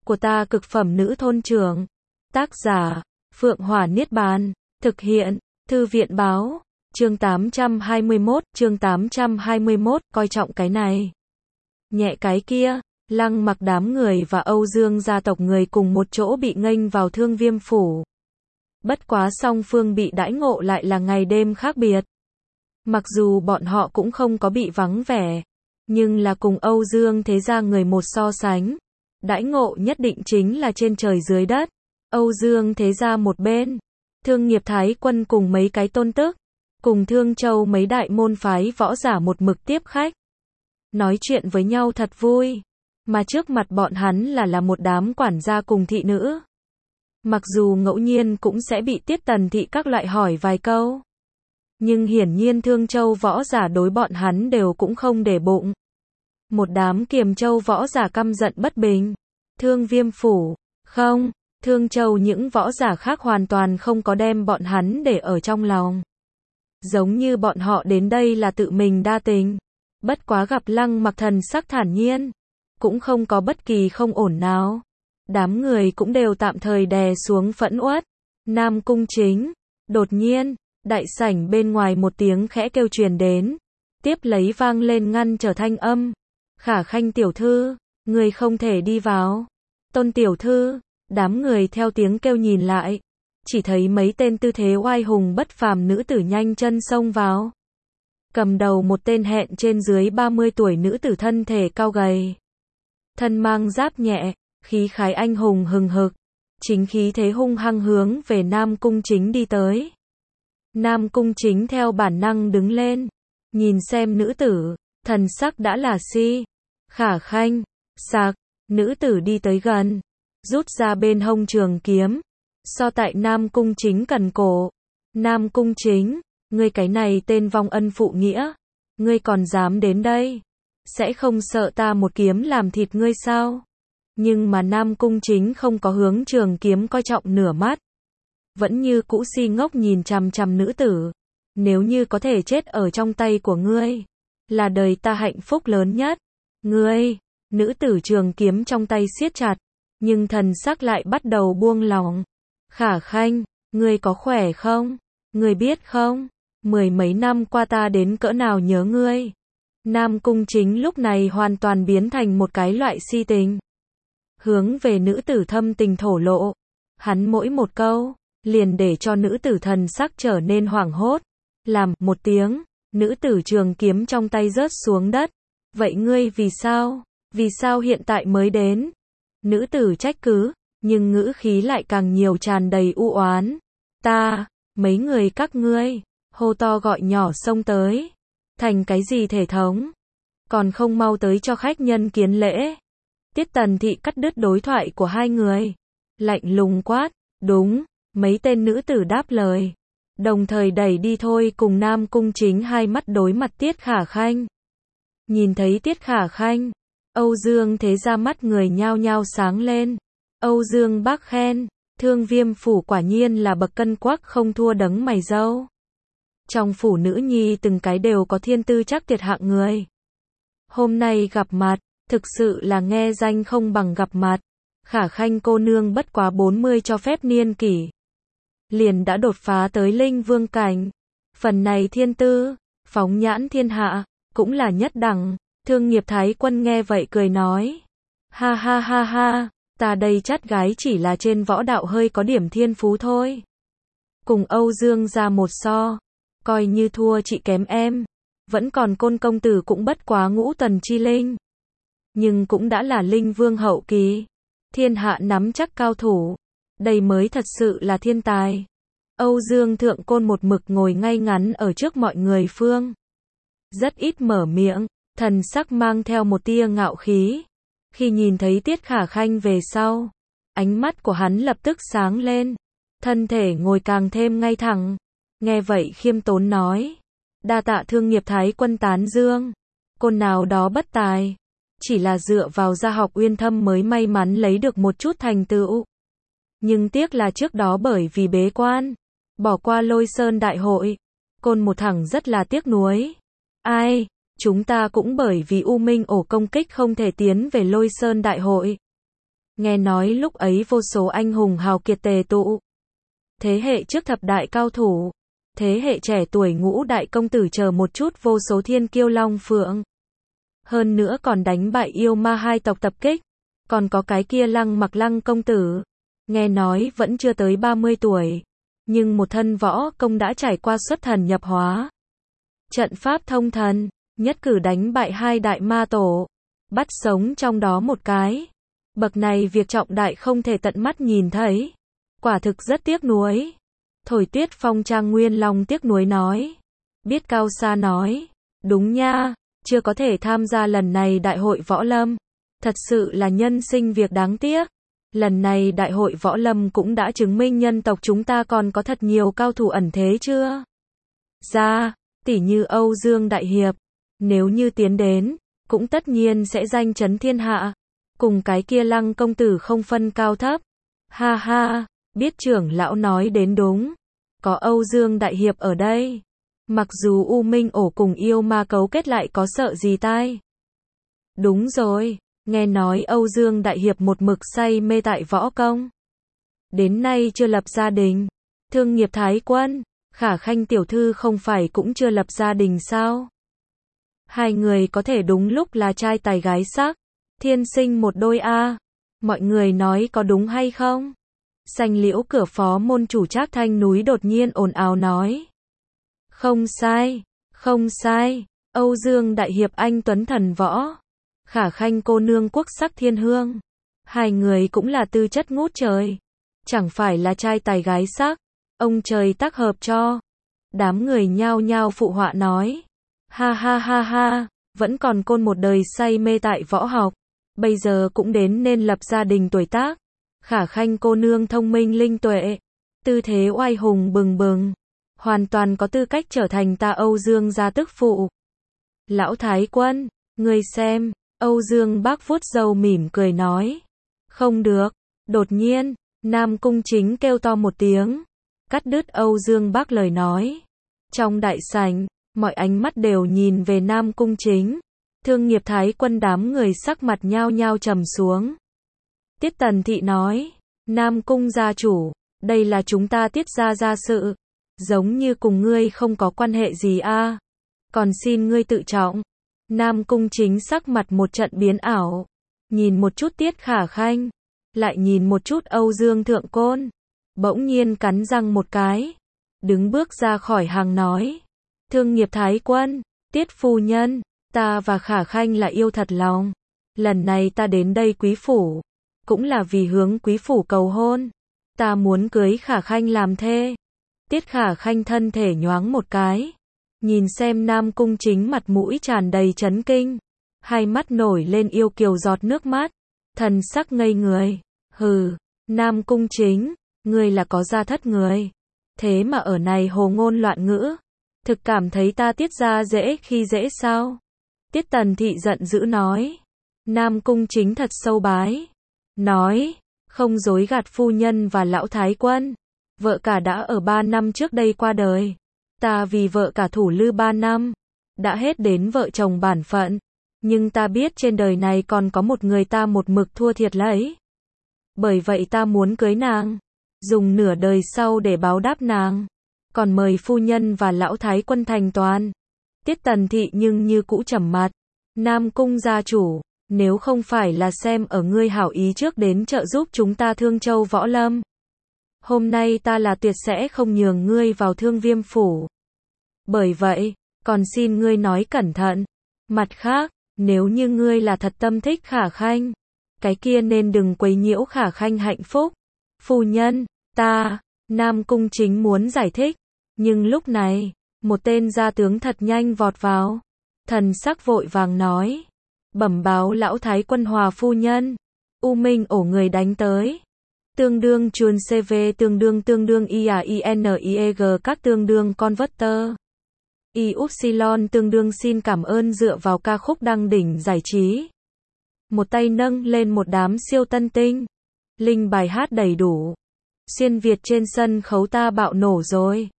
của ta cực phẩm nữ thôn trưởng. Tác giả, Phượng Hỏa Niết Bàn. Thực hiện, Thư viện báo. Chương 821, coi trọng cái này. Nhẹ cái kia, Lăng Mặc đám người và Âu Dương gia tộc người cùng một chỗ bị nghênh vào Thương Viêm phủ. Bất quá song phương bị đãi ngộ lại là ngày đêm khác biệt. Mặc dù bọn họ cũng không có bị vắng vẻ, nhưng là cùng Âu Dương thế gia người một so sánh, đãi ngộ nhất định chính là trên trời dưới đất. Âu Dương thế gia một bên, Thương Nghiệp Thái Quân cùng mấy cái tôn tức, cùng Thương Châu mấy đại môn phái võ giả một mực tiếp khách. Nói chuyện với nhau thật vui, mà trước mặt bọn hắn là một đám quản gia cùng thị nữ. Mặc dù ngẫu nhiên cũng sẽ bị Tiết Tần thị các loại hỏi vài câu, nhưng hiển nhiên Thương Châu võ giả đối bọn hắn đều cũng không để bụng. Một đám Kiềm Châu võ giả căm giận bất bình. Thương Viêm phủ, không, Thương Châu những võ giả khác hoàn toàn không có đem bọn hắn để ở trong lòng. Giống như bọn họ đến đây là tự mình đa tình. Bất quá gặp Lăng Mặc thần sắc thản nhiên, cũng không có bất kỳ không ổn nào. Đám người cũng đều tạm thời đè xuống phẫn uất. Nam Cung Chính, đột nhiên, đại sảnh bên ngoài một tiếng khẽ kêu truyền đến, tiếp lấy vang lên ngăn trở thanh âm. Khả Khanh tiểu thư, người không thể đi vào. Tôn tiểu thư, đám người theo tiếng kêu nhìn lại, chỉ thấy mấy tên tư thế oai hùng bất phàm nữ tử nhanh chân xông vào. Cầm đầu một tên hẹn trên dưới 30 tuổi nữ tử thân thể cao gầy, thân mang giáp nhẹ, khí khái anh hùng hừng hực, chính khí thế hung hăng hướng về Nam Cung Chính đi tới. Nam Cung Chính theo bản năng đứng lên, nhìn xem nữ tử, thần sắc đã là si. Khả Khanh, sạc, nữ tử đi tới gần, rút ra bên hông trường kiếm, so tại Nam Cung Chính cần cổ. Nam Cung Chính, ngươi cái này tên vong ân phụ nghĩa, ngươi còn dám đến đây, sẽ không sợ ta một kiếm làm thịt ngươi sao? Nhưng mà Nam Cung Chính không có hướng trường kiếm coi trọng nửa mắt, vẫn như cũ si ngốc nhìn chằm chằm nữ tử. Nếu như có thể chết ở trong tay của ngươi, là đời ta hạnh phúc lớn nhất. Ngươi, nữ tử trường kiếm trong tay siết chặt, nhưng thần sắc lại bắt đầu buông lỏng. Khả Khanh, ngươi có khỏe không? Ngươi biết không, mười mấy năm qua ta đến cỡ nào nhớ ngươi. Nam Cung Chính lúc này hoàn toàn biến thành một cái loại si tình, hướng về nữ tử thâm tình thổ lộ. Hắn mỗi một câu, liền để cho nữ tử thần sắc trở nên hoảng hốt. Làm một tiếng, nữ tử trường kiếm trong tay rớt xuống đất. Vậy ngươi vì sao hiện tại mới đến? Nữ tử trách cứ, nhưng ngữ khí lại càng nhiều tràn đầy u oán. Mấy người các ngươi, hô to gọi nhỏ xông tới. Thành cái gì thể thống? Còn không mau tới cho khách nhân kiến lễ. Tiết Tần thị cắt đứt đối thoại của hai người, lạnh lùng quát. Đúng, mấy tên nữ tử đáp lời, đồng thời đẩy đi thôi cùng Nam Cung Chính hai mắt đối mặt Tiết Khả Khanh. Nhìn thấy Tiết Khả Khanh, Âu Dương thế ra mắt người nhao nhao sáng lên. Âu Dương bác khen, Thương Viêm phủ quả nhiên là bậc cân quắc không thua đấng mày râu. Trong phủ nữ nhi từng cái đều có thiên tư chắc tuyệt hạng người. Hôm nay gặp mặt, thực sự là nghe danh không bằng gặp mặt. Khả Khanh cô nương bất quá 40 cho phép niên kỷ, liền đã đột phá tới linh vương cảnh. Phần này thiên tư, phóng nhãn thiên hạ, cũng là nhất đẳng. Thương Nghiệp Thái Quân nghe vậy cười nói. Ha ha ha ha, ta đây chắt gái chỉ là trên võ đạo hơi có điểm thiên phú thôi. Cùng Âu Dương ra một so, coi như thua chị kém em. Vẫn còn Côn công tử cũng bất quá ngũ tần chi linh, nhưng cũng đã là linh vương hậu kỳ. Thiên hạ nắm chắc cao thủ, đây mới thật sự là thiên tài. Âu Dương thượng côn một mực ngồi ngay ngắn ở trước mọi người phương, rất ít mở miệng, thần sắc mang theo một tia ngạo khí. Khi nhìn thấy Tiết Khả Khanh về sau, ánh mắt của hắn lập tức sáng lên, thân thể ngồi càng thêm ngay thẳng. Nghe vậy khiêm tốn nói, đa tạ Thương Nghiệp Thái Quân tán dương, côn nào đó bất tài, chỉ là dựa vào gia học uyên thâm mới may mắn lấy được một chút thành tựu. Nhưng tiếc là trước đó bởi vì bế quan, bỏ qua Lôi Sơn đại hội, côn một thẳng rất là tiếc nuối. Ai, chúng ta cũng bởi vì U Minh ổ công kích không thể tiến về Lôi Sơn đại hội. Nghe nói lúc ấy vô số anh hùng hào kiệt tề tụ. Thế hệ trước thập đại cao thủ, thế hệ trẻ tuổi ngũ đại công tử chờ một chút vô số thiên kiêu long phượng. Hơn nữa còn đánh bại yêu ma hai tộc tập kích. Còn có cái kia Lăng Mặc Lăng công tử. Nghe nói vẫn chưa tới 30 tuổi. Nhưng một thân võ công đã trải qua xuất thần nhập hóa. Trận pháp thông thần, nhất cử đánh bại hai đại ma tổ. Bắt sống trong đó một cái. Bậc này việc trọng đại không thể tận mắt nhìn thấy. Quả thực rất tiếc nuối. Thổi Tuyết Phong Trang Nguyên Long tiếc nuối nói. Biết Cao Sa nói. Đúng nha, chưa có thể tham gia lần này đại hội võ lâm. Thật sự là nhân sinh việc đáng tiếc. Lần này đại hội võ lâm cũng đã chứng minh nhân tộc chúng ta còn có thật nhiều cao thủ ẩn thế chưa? Ra, tỉ như Âu Dương Đại Hiệp. Nếu như tiến đến, cũng tất nhiên sẽ danh chấn thiên hạ. Cùng cái kia Lăng công tử không phân cao thấp. Ha ha, biết trưởng lão nói đến đúng. Có Âu Dương Đại Hiệp ở đây. Mặc dù U Minh ổ cùng yêu ma cấu kết lại có sợ gì tai. Đúng rồi, nghe nói Âu Dương Đại Hiệp một mực say mê tại võ công. Đến nay chưa lập gia đình. Thương Nghiệp Thái Quân, Khả Khanh tiểu thư không phải cũng chưa lập gia đình sao? Hai người có thể đúng lúc là trai tài gái sắc. Thiên sinh một đôi a. Mọi người nói có đúng hay không? Xanh Liễu cửa phó môn chủ Trác Thanh Núi đột nhiên ồn ào nói. Không sai, không sai. Âu Dương Đại Hiệp anh tuấn thần võ. Khả Khanh cô nương quốc sắc thiên hương. Hai người cũng là tư chất ngút trời. Chẳng phải là trai tài gái sắc. Ông trời tác hợp cho. Đám người nhao nhao phụ họa nói. Ha ha ha ha, vẫn còn côn một đời say mê tại võ học. Bây giờ cũng đến nên lập gia đình tuổi tác. Khả Khanh cô nương thông minh linh tuệ. Tư thế oai hùng bừng bừng. Hoàn toàn có tư cách trở thành ta Âu Dương gia tức phụ. Lão Thái Quân, ngươi xem. Âu Dương Bác vuốt râu mỉm cười nói. Không được. Đột nhiên, Nam Cung Chính kêu to một tiếng. Cắt đứt Âu Dương Bác lời nói. Trong đại sảnh, mọi ánh mắt đều nhìn về Nam Cung Chính. Thương Nghiệp Thái Quân đám người sắc mặt nhao nhao trầm xuống. Tiết Tần Thị nói. Nam Cung gia chủ, đây là chúng ta Tiết gia sự. Giống như cùng ngươi không có quan hệ gì a. Còn xin ngươi tự trọng. Nam Cung Chính sắc mặt một trận biến ảo. Nhìn một chút Tiết Khả Khanh. Lại nhìn một chút Âu Dương Thượng Côn. Bỗng nhiên cắn răng một cái. Đứng bước ra khỏi hàng nói. Thương Nghiệp Thái Quân, Tiết phu nhân, ta và Khả Khanh là yêu thật lòng. Lần này ta đến đây quý phủ. Cũng là vì hướng quý phủ cầu hôn. Ta muốn cưới Khả Khanh làm thê. Tiết Khả Khanh thân thể nhoáng một cái. Nhìn xem Nam Cung Chính mặt mũi tràn đầy chấn kinh. Hai mắt nổi lên yêu kiều giọt nước mắt. Thần sắc ngây người. Hừ, Nam Cung Chính, ngươi là có gia thất người. Thế mà ở này hồ ngôn loạn ngữ. Thực cảm thấy ta Tiết gia dễ khi dễ sao? Tiết Tần Thị giận dữ nói. Nam Cung Chính thật sâu bái. Nói, không dối gạt phu nhân và lão Thái Quân. Vợ cả đã ở 3 năm trước đây qua đời. Ta vì vợ cả thủ lư 3 năm. Đã hết đến vợ chồng bản phận. Nhưng ta biết trên đời này còn có một người ta một mực thua thiệt lấy. Bởi vậy ta muốn cưới nàng. Dùng nửa đời sau để báo đáp nàng. Còn mời phu nhân và lão Thái Quân thành toàn. Tiết Tần Thị nhưng như cũ trầm mặt. Nam Cung gia chủ, nếu không phải là xem ở ngươi hảo ý trước đến trợ giúp chúng ta Thương Châu võ lâm. Hôm nay ta là tuyệt sẽ không nhường ngươi vào Thương Viêm phủ. Bởi vậy, còn xin ngươi nói cẩn thận. Mặt khác, nếu như ngươi là thật tâm thích Khả Khanh, cái kia nên đừng quấy nhiễu Khả Khanh hạnh phúc. Phu nhân, ta, Nam Cung Chính muốn giải thích. Nhưng lúc này, một tên gia tướng thật nhanh vọt vào. Thần sắc vội vàng nói. Bẩm báo lão Thái Quân hòa phu nhân. U Minh ổ người đánh tới. Tương đương chuồn CV tương đương IAINIEG các tương đương converter. Y-upsilon tương đương xin cảm ơn dựa vào ca khúc đăng đỉnh giải trí. Một tay nâng lên một đám siêu tân tinh. Linh bài hát đầy đủ. Xuyên Việt trên sân khấu ta bạo nổ rồi.